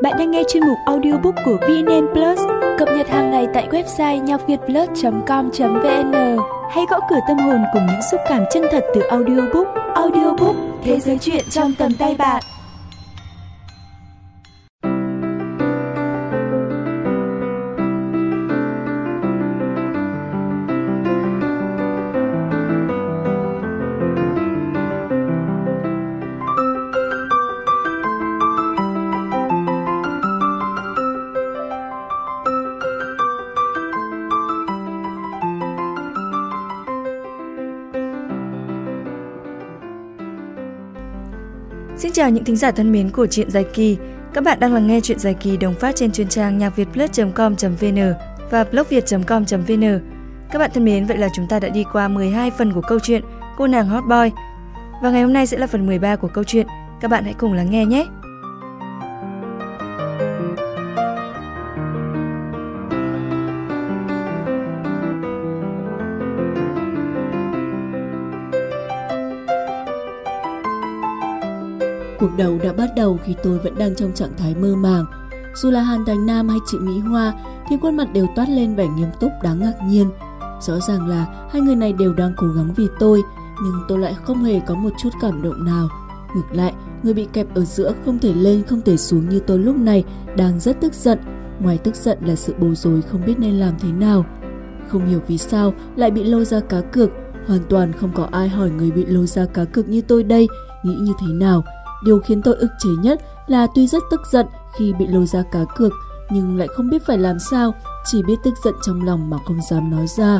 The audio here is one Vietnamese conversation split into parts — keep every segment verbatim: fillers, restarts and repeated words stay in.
Bạn đang nghe chuyên mục audiobook của vê en en Plus, cập nhật hàng ngày tại website nhacvietplus chấm com chấm vn. Hãy gõ cửa tâm hồn cùng những xúc cảm chân thật từ audiobook. Audiobook, thế giới truyện trong tầm tay bạn. Xin chào những thính giả thân mến của Truyện Dài Kỳ. Các bạn đang lắng nghe Truyện Dài Kỳ đồng phát trên chuyên trang nhacvietplus chấm com chấm vn và blogviet chấm com chấm vn. Các bạn thân mến, vậy là chúng ta đã đi qua mười hai phần của câu chuyện Cô nàng hot boy. Và ngày hôm nay sẽ là phần mười ba của câu chuyện. Các bạn hãy cùng lắng nghe nhé. Cuộc đấu đã bắt đầu khi tôi vẫn đang trong trạng thái mơ màng. Dù là Hàn Thành Nam hay chị Mỹ Hoa thì khuôn mặt đều toát lên vẻ nghiêm túc đáng ngạc nhiên. Rõ ràng là hai người này đều đang cố gắng vì tôi, nhưng tôi lại không hề có một chút cảm động nào. Ngược lại, người bị kẹp ở giữa không thể lên không thể xuống như tôi lúc này đang rất tức giận. Ngoài tức giận là sự bối rối không biết nên làm thế nào. Không hiểu vì sao lại bị lôi ra cá cược. Hoàn toàn không có ai hỏi người bị lôi ra cá cược như tôi đây nghĩ như thế nào. Điều khiến tôi ức chế nhất là tuy rất tức giận khi bị lôi ra cá cược, nhưng lại không biết phải làm sao, chỉ biết tức giận trong lòng mà không dám nói ra.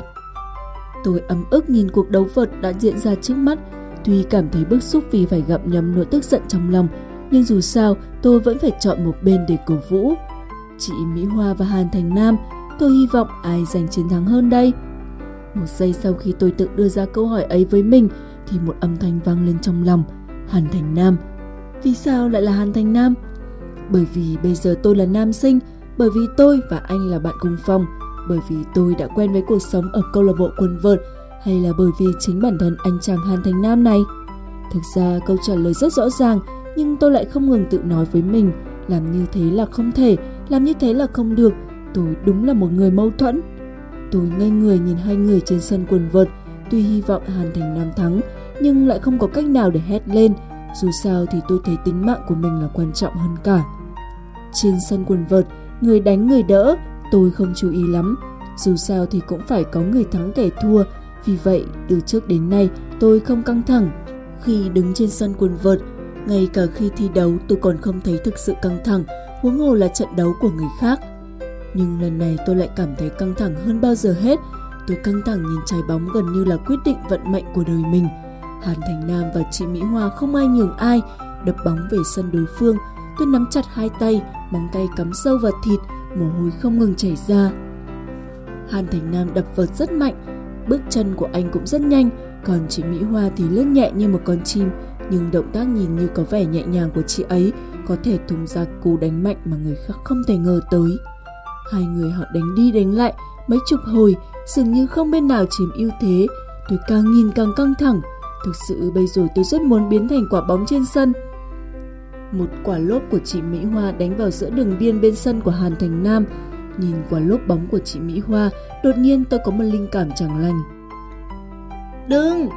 Tôi ấm ức nhìn cuộc đấu vật đã diễn ra trước mắt, tuy cảm thấy bức xúc vì phải gặm nhấm nỗi tức giận trong lòng, nhưng dù sao tôi vẫn phải chọn một bên để cổ vũ. Chị Mỹ Hoa và Hàn Thành Nam, tôi hy vọng ai giành chiến thắng hơn đây? Một giây sau khi tôi tự đưa ra câu hỏi ấy với mình thì một âm thanh vang lên trong lòng. Hàn Thành Nam. Vì sao lại là Hàn Thành Nam? Bởi vì bây giờ tôi là nam sinh, bởi vì tôi và anh là bạn cùng phòng, bởi vì tôi đã quen với cuộc sống ở câu lạc bộ quần vợt, hay là bởi vì chính bản thân anh chàng Hàn Thành Nam này? Thực ra câu trả lời rất rõ ràng, nhưng tôi lại không ngừng tự nói với mình, làm như thế là không thể, làm như thế là không được, tôi đúng là một người mâu thuẫn. Tôi ngây người nhìn hai người trên sân quần vợt, tuy hy vọng Hàn Thành Nam thắng, nhưng lại không có cách nào để hét lên. Dù sao thì tôi thấy tính mạng của mình là quan trọng hơn cả. Trên sân quần vợt, người đánh người đỡ, tôi không chú ý lắm. Dù sao thì cũng phải có người thắng kẻ thua. Vì vậy, từ trước đến nay, tôi không căng thẳng. Khi đứng trên sân quần vợt, ngay cả khi thi đấu tôi còn không thấy thực sự căng thẳng, huống hồ là trận đấu của người khác. Nhưng lần này tôi lại cảm thấy căng thẳng hơn bao giờ hết. Tôi căng thẳng nhìn trái bóng gần như là quyết định vận mệnh của đời mình. Hàn Thành Nam và chị Mỹ Hoa không ai nhường ai, đập bóng về sân đối phương. Tôi nắm chặt hai tay, móng tay cắm sâu vào thịt, mồ hôi không ngừng chảy ra. Hàn Thành Nam đập vợt rất mạnh, bước chân của anh cũng rất nhanh, còn chị Mỹ Hoa thì lướt nhẹ như một con chim, nhưng động tác nhìn như có vẻ nhẹ nhàng của chị ấy có thể tung ra cú đánh mạnh mà người khác không thể ngờ tới. Hai người họ đánh đi đánh lại mấy chục hồi, dường như không bên nào chiếm ưu thế. Tôi càng nhìn càng căng thẳng. Thực sự bây giờ tôi rất muốn biến thành quả bóng trên sân. Một quả lốp của chị Mỹ Hoa đánh vào giữa đường biên bên sân của Hàn Thành Nam. Nhìn quả lốp bóng của chị Mỹ Hoa, đột nhiên tôi có một linh cảm chẳng lành. Đừng!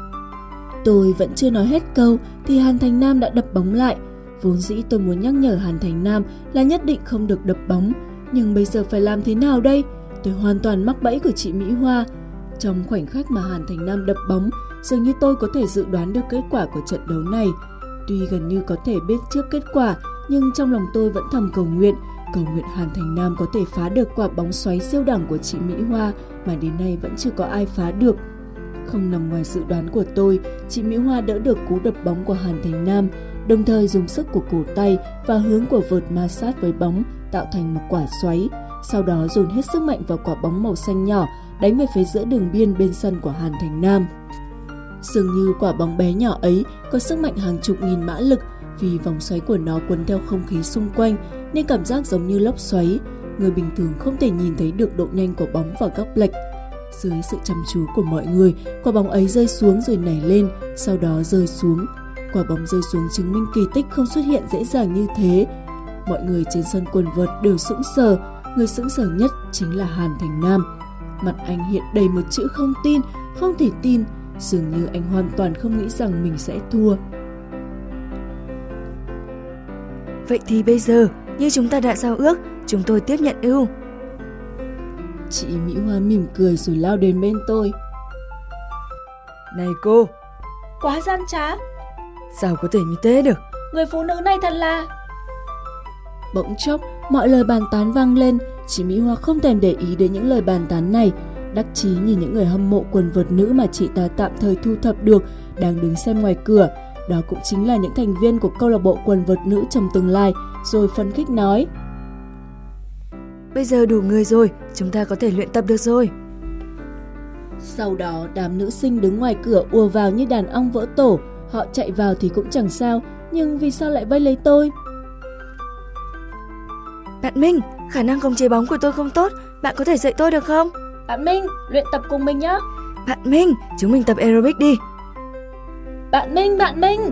Tôi vẫn chưa nói hết câu thì Hàn Thành Nam đã đập bóng lại. Vốn dĩ tôi muốn nhắc nhở Hàn Thành Nam là nhất định không được đập bóng, nhưng bây giờ phải làm thế nào đây? Tôi hoàn toàn mắc bẫy của chị Mỹ Hoa. Trong khoảnh khắc mà Hàn Thành Nam đập bóng, dường như tôi có thể dự đoán được kết quả của trận đấu này. Tuy gần như có thể biết trước kết quả, nhưng trong lòng tôi vẫn thầm cầu nguyện, cầu nguyện Hàn Thành Nam có thể phá được quả bóng xoáy siêu đẳng của chị Mỹ Hoa mà đến nay vẫn chưa có ai phá được. Không nằm ngoài dự đoán của tôi, chị Mỹ Hoa đỡ được cú đập bóng của Hàn Thành Nam, đồng thời dùng sức của cổ tay và hướng của vợt ma sát với bóng tạo thành một quả xoáy. Sau đó dồn hết sức mạnh vào quả bóng màu xanh nhỏ, đánh về phía giữa đường biên bên sân của Hàn Thành Nam. Dường như quả bóng bé nhỏ ấy có sức mạnh hàng chục nghìn mã lực, vì vòng xoáy của nó cuốn theo không khí xung quanh nên cảm giác giống như lốc xoáy. Người bình thường không thể nhìn thấy được độ nhanh của bóng và góc lệch. Dưới sự chăm chú của mọi người, quả bóng ấy rơi xuống rồi nảy lên, sau đó rơi xuống. Quả bóng rơi xuống chứng minh kỳ tích không xuất hiện dễ dàng như thế. Mọi người trên sân quần vợt đều sững sờ, người sững sờ nhất chính là Hàn Thành Nam. Mặt anh hiện đầy một chữ không tin, không thể tin, dường như anh hoàn toàn không nghĩ rằng mình sẽ thua. Vậy thì bây giờ, như chúng ta đã giao ước, chúng tôi tiếp nhận ưu. Chị Mỹ Hoa mỉm cười rồi lao đến bên tôi. Này cô, quá gian trá, sao có thể như thế được? Người phụ nữ này thật là... Bỗng chốc, mọi lời bàn tán vang lên. Chị Mỹ Hoa không thèm để ý đến những lời bàn tán này, đắc chí nhìn những người hâm mộ quần vợt nữ mà chị ta tạm thời thu thập được đang đứng xem ngoài cửa. Đó cũng chính là những thành viên của câu lạc bộ quần vợt nữ trong tương lai. Rồi phấn khích nói: Bây giờ đủ người rồi, chúng ta có thể luyện tập được rồi. Sau đó đám nữ sinh đứng ngoài cửa ùa vào như đàn ong vỡ tổ. Họ chạy vào thì cũng chẳng sao, nhưng vì sao lại vây lấy tôi? Bạn Minh, khả năng khống chế bóng của tôi không tốt, bạn có thể dạy tôi được không? Bạn Minh, luyện tập cùng mình nhé. Bạn Minh, chúng mình tập aerobic đi. Bạn Minh, bạn Minh.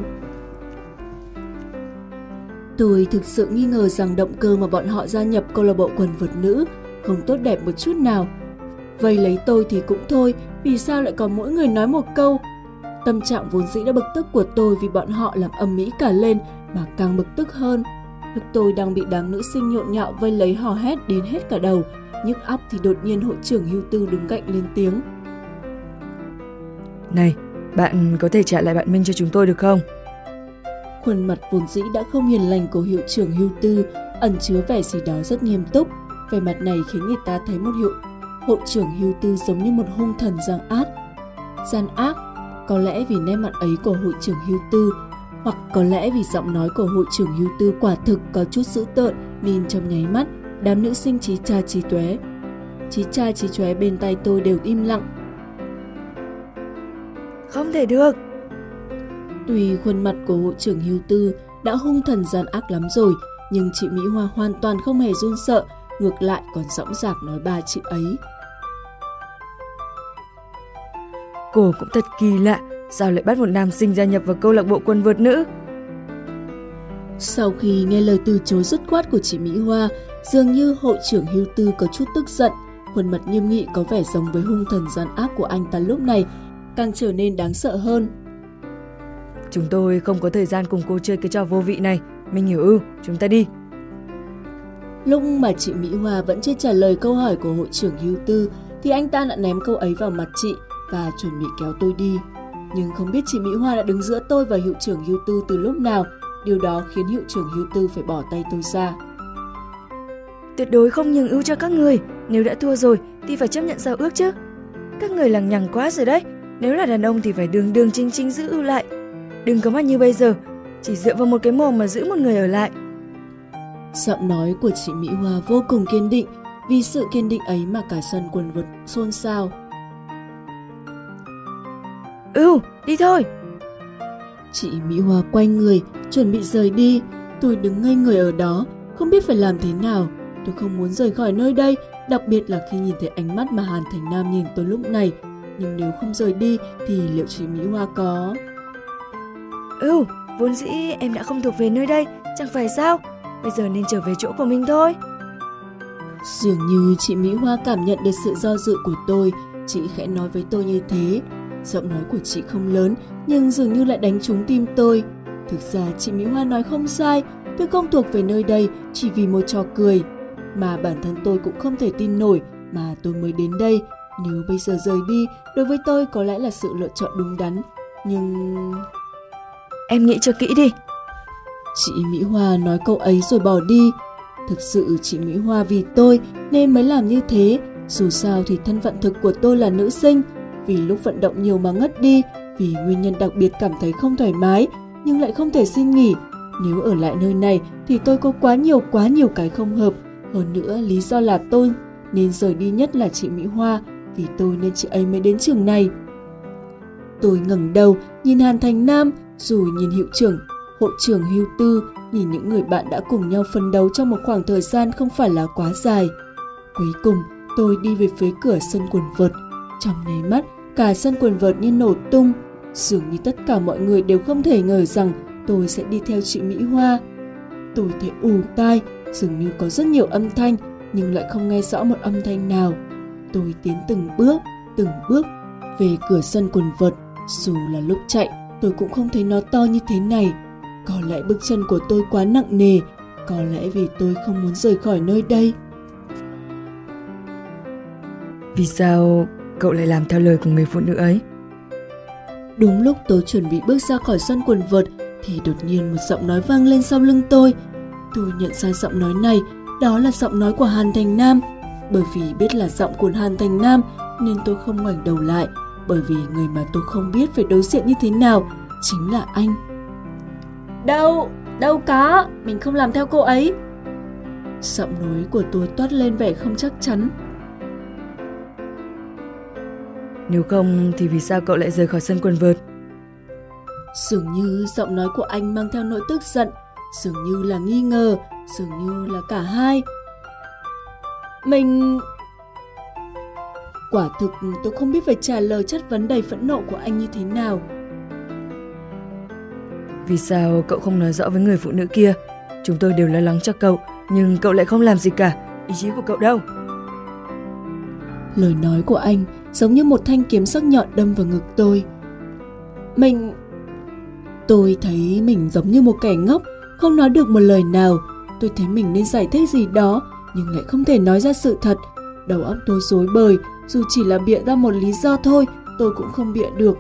Tôi thực sự nghi ngờ rằng động cơ mà bọn họ gia nhập câu lạc bộ quần vợt nữ không tốt đẹp một chút nào. Vây lấy tôi thì cũng thôi, vì sao lại còn mỗi người nói một câu? Tâm trạng vốn dĩ đã bực tức của tôi vì bọn họ làm ầm ĩ cả lên mà càng bực tức hơn. Lúc tôi đang bị đám nữ sinh nhộn nhạo vây lấy hò hét đến hết cả đầu, nhức óc thì đột nhiên hội trưởng Hưu Tư đứng cạnh lên tiếng: Này, bạn có thể trả lại bạn Minh cho chúng tôi được không? Khuôn mặt vốn dĩ đã không hiền lành của hiệu trưởng Hưu Tư ẩn chứa vẻ gì đó rất nghiêm túc. Vẻ mặt này khiến người ta thấy một hiệu hội trưởng Hưu Tư giống như một hung thần gian ác. Gian ác, có lẽ vì nét mặt ấy của hội trưởng Hưu Tư, hoặc có lẽ vì giọng nói của hội trưởng Hưu Tư quả thực có chút dữ tợn nên trong nháy mắt đám nữ sinh chí cha chí tóe, chí cha chí chóe bên tay tôi đều im lặng. Không thể được. Tuy khuôn mặt của hội trưởng Hưu Tư đã hung thần gian ác lắm rồi, nhưng chị Mỹ Hoa hoàn toàn không hề run sợ, ngược lại còn dõng dạc nói ba chữ ấy. Cô cũng thật kỳ lạ, sao lại bắt một nam sinh gia nhập vào câu lạc bộ quần vợt nữ? Sau khi nghe lời từ chối dứt khoát của chị Mỹ Hoa, dường như hội trưởng Hưu Tư có chút tức giận, khuôn mặt nghiêm nghị có vẻ giống với hung thần gian ác của anh ta lúc này càng trở nên đáng sợ hơn. Chúng tôi không có thời gian cùng cô chơi cái trò vô vị này, mình hiểu ư, chúng ta đi. Lúc mà chị Mỹ Hoa vẫn chưa trả lời câu hỏi của hội trưởng Hưu Tư thì anh ta đã ném câu ấy vào mặt chị và chuẩn bị kéo tôi đi. Nhưng không biết chị Mỹ Hoa đã đứng giữa tôi và hiệu trưởng Hưu Tư từ lúc nào, điều đó khiến hiệu trưởng Hưu Tư phải bỏ tay tôi ra. Tuyệt đối không nhường ưu cho các người, nếu đã thua rồi thì phải chấp nhận giao ước chứ. Các người lằng nhằng quá rồi đấy, nếu là đàn ông thì phải đường đường chính chính giữ ưu lại. Đừng có mà như bây giờ, chỉ dựa vào một cái mồm mà giữ một người ở lại. Giọng nói của chị Mỹ Hoa vô cùng kiên định, vì sự kiên định ấy mà cả sân quần vợt xôn xao. Ừ, đi thôi. Chị Mỹ Hoa quay người, chuẩn bị rời đi. Tôi đứng ngây người ở đó, không biết phải làm thế nào. Tôi không muốn rời khỏi nơi đây, đặc biệt là khi nhìn thấy ánh mắt mà Hàn Thành Nam nhìn tôi lúc này. Nhưng nếu không rời đi thì liệu chị Mỹ Hoa có... Ừ, vốn dĩ em đã không thuộc về nơi đây, chẳng phải sao? Bây giờ nên trở về chỗ của mình thôi. Dường như chị Mỹ Hoa cảm nhận được sự do dự của tôi, chị khẽ nói với tôi như thế. Giọng nói của chị không lớn, nhưng dường như lại đánh trúng tim tôi. Thực ra chị Mỹ Hoa nói không sai, tôi không thuộc về nơi đây chỉ vì một trò cười. Mà bản thân tôi cũng không thể tin nổi mà tôi mới đến đây. Nếu bây giờ rời đi, đối với tôi có lẽ là sự lựa chọn đúng đắn. Nhưng... Em nghĩ cho kỹ đi. Chị Mỹ Hoa nói câu ấy rồi bỏ đi. Thực sự chị Mỹ Hoa vì tôi nên mới làm như thế. Dù sao thì thân phận thực của tôi là nữ sinh. Vì lúc vận động nhiều mà ngất đi, vì nguyên nhân đặc biệt cảm thấy không thoải mái, nhưng lại không thể xin nghỉ. Nếu ở lại nơi này thì tôi có quá nhiều quá nhiều cái không hợp. Hơn nữa lý do là tôi nên rời đi nhất là chị Mỹ Hoa, vì tôi nên chị ấy mới đến trường này. Tôi ngẩng đầu nhìn Hàn Thành Nam, rồi nhìn hiệu trưởng, hội trưởng Hưu Tư, nhìn những người bạn đã cùng nhau phấn đấu trong một khoảng thời gian không phải là quá dài. Cuối cùng tôi đi về phía cửa sân quần vợt. Trong nháy mắt, cả sân quần vợt như nổ tung. Dường như tất cả mọi người đều không thể ngờ rằng tôi sẽ đi theo chị Mỹ Hoa. Tôi thấy ù tai, dường như có rất nhiều âm thanh, nhưng lại không nghe rõ một âm thanh nào. Tôi tiến từng bước, từng bước về cửa sân quần vợt. Dù là lúc chạy, tôi cũng không thấy nó to như thế này. Có lẽ bước chân của tôi quá nặng nề, có lẽ vì tôi không muốn rời khỏi nơi đây. Vì sao cậu lại làm theo lời của người phụ nữ ấy? Đúng lúc tôi chuẩn bị bước ra khỏi sân quần vợt thì đột nhiên một giọng nói vang lên sau lưng tôi. Tôi nhận ra giọng nói này, đó là giọng nói của Hàn Thành Nam. Bởi vì biết là giọng của Hàn Thành Nam nên tôi không ngoảnh đầu lại, bởi vì người mà tôi không biết phải đối diện như thế nào chính là anh. Đâu, đâu có, mình không làm theo cô ấy. Giọng nói của tôi toát lên vẻ không chắc chắn. Nếu không thì vì sao cậu lại rời khỏi sân quần vợt? Dường như giọng nói của anh mang theo nỗi tức giận, dường như là nghi ngờ, dường như là cả hai. Mình... Quả thực tôi không biết phải trả lời chất vấn đầy phẫn nộ của anh như thế nào. Vì sao cậu không nói rõ với người phụ nữ kia? Chúng tôi đều lo lắng cho cậu, nhưng cậu lại không làm gì cả. Ý chí của cậu đâu? Lời nói của anh giống như một thanh kiếm sắc nhọn đâm vào ngực tôi. Mình... Tôi thấy mình giống như một kẻ ngốc, không nói được một lời nào. Tôi thấy mình nên giải thích gì đó, nhưng lại không thể nói ra sự thật. Đầu óc tôi rối bời, dù chỉ là bịa ra một lý do thôi, tôi cũng không bịa được.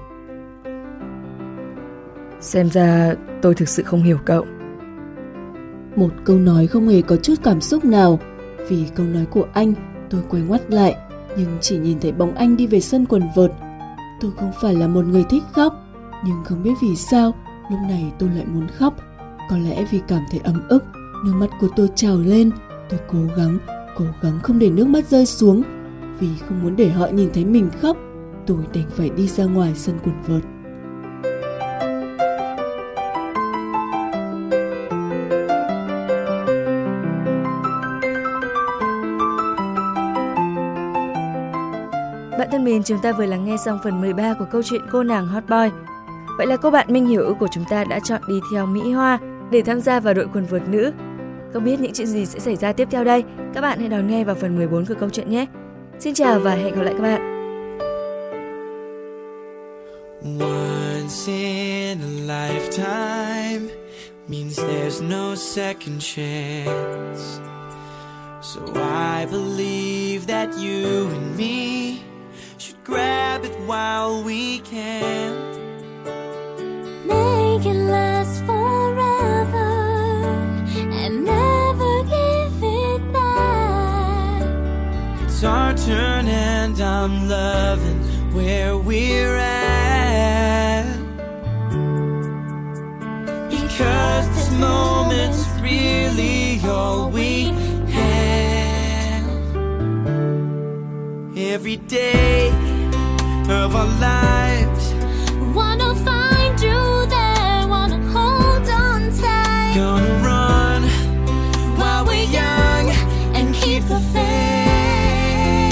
Xem ra tôi thực sự không hiểu cậu. Một câu nói không hề có chút cảm xúc nào. Vì câu nói của anh, tôi quay ngoắt lại, nhưng chỉ nhìn thấy bóng anh đi về sân quần vợt. Tôi không phải là một người thích khóc, nhưng không biết vì sao, lúc này tôi lại muốn khóc. Có lẽ vì cảm thấy ấm ức, nước mắt của tôi trào lên. Tôi cố gắng, cố gắng không để nước mắt rơi xuống. Vì không muốn để họ nhìn thấy mình khóc, tôi đành phải đi ra ngoài sân quần vợt. Bạn thân mến, chúng ta vừa lắng nghe xong phần mười ba của câu chuyện Cô nàng Hot Boy. Vậy là cô bạn Minh Hiểu của chúng ta đã chọn đi theo Mỹ Hoa để tham gia vào đội quần vợt nữ. Không biết những chuyện gì sẽ xảy ra tiếp theo đây? Các bạn hãy đón nghe vào phần mười bốn của câu chuyện nhé. Xin chào và hẹn gặp lại các bạn. Once in a lifetime means there's no second chance. So I believe that you and me should grab it while we can. Make it last forever and never give it back. It's our turn and I'm loving where we're at. Because this moment's really all we have. Every day of our lives, Wanna find you there, wanna hold on tight. gonna run while we're young And keep the faith.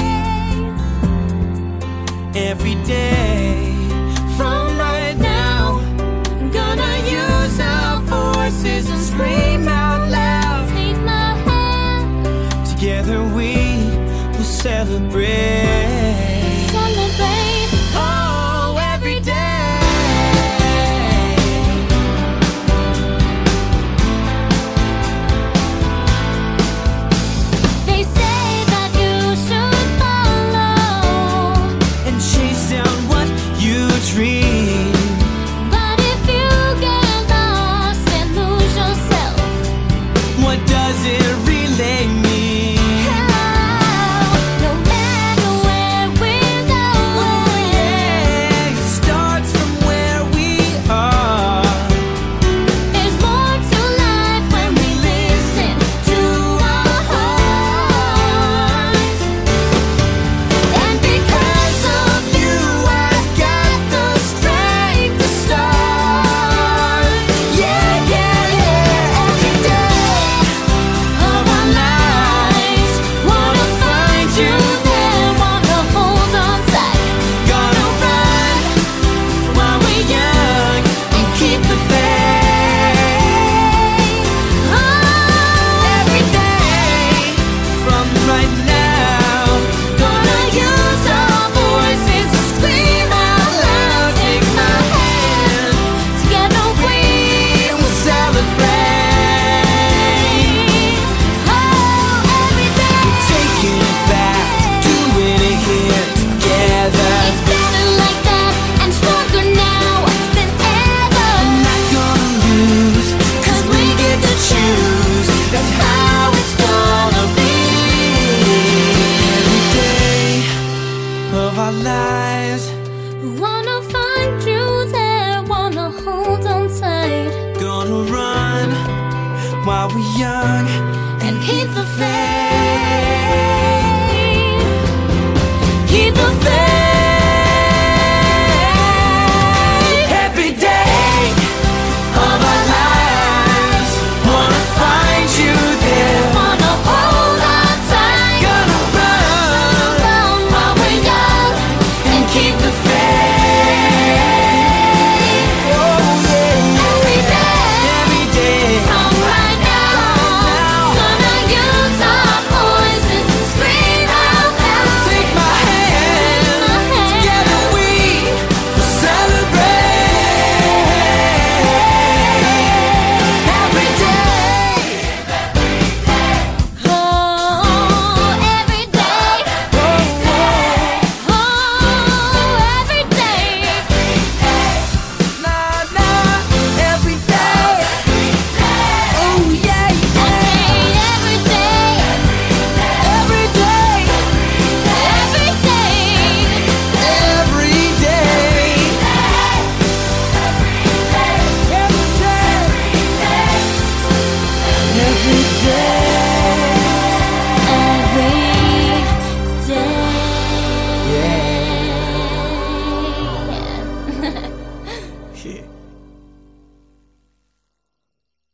every day. From right now, gonna use our voices and scream out loud. Take my hand, Together we will celebrate. celebrate. Oh, every day. They say that you should follow, And chase down what you dream. but if you get lost and lose yourself, What does it really mean? no matter where Wanna find you there, wanna hold on tight. Gonna run while we're young and keep the faith.